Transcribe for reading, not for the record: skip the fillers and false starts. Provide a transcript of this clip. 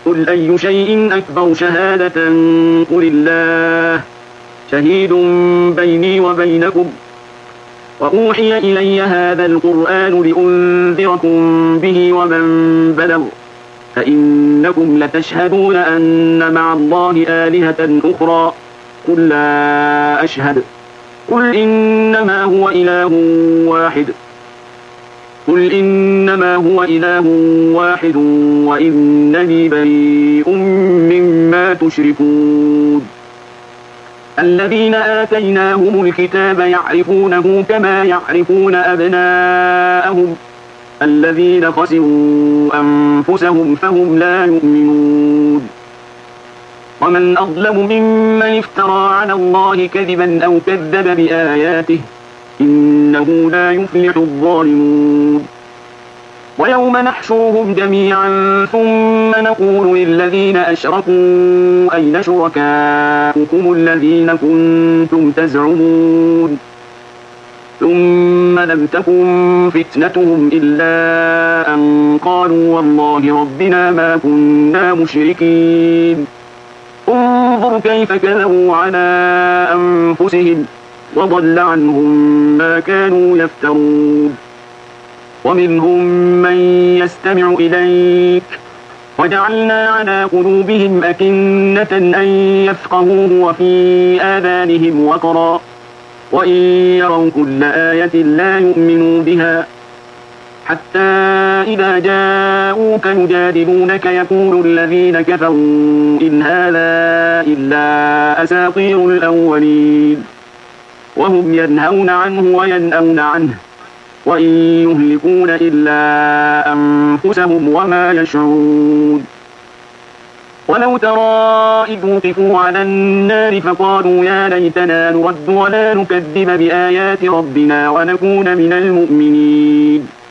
قل أي شيء أكبر شهادة قل الله شهيد بيني وبينكم وأوحي إلي هذا القرآن لأنذركم به ومن بلغ فإنكم لتشهدون أن مع الله آلهة أخرى قل لا أشهد قل إنما هو إله واحد وإنني بريء مما تشركون الذين آتيناهم الكتاب يعرفونه كما يعرفون أبناءهم الذين خسروا أنفسهم فهم لا يؤمنون ومن أظلم ممن افترى على الله كذبا أو كذب بآياته إنه لا يفلح الظالمون ويوم نحشرهم جميعا ثم نقول للذين أشركوا أين شركاؤكم الذين كنتم تزعمون ثم لم تكن فتنتهم إلا أن قالوا والله ربنا ما كنا مشركين انظر كيف كذبوا على أنفسهم وضل عنهم ما كانوا يفترون ومنهم من يستمع إليك وجعلنا على قلوبهم أكنة أن يفقهوه وفي آذانهم وقرا وإن يروا كل آية لا يؤمنوا بها حتى إذا جاءوك يجادلونك يقول الذين كفروا إن هذا إلا أساطير الأولين وهم ينهون عنه وينأون عنه وإن يهلكون إلا أنفسهم وما يشعرون ولو ترى إذ وقفوا على النار فقالوا يا ليتنا نرد ولا نكذب بآيات ربنا ونكون من المؤمنين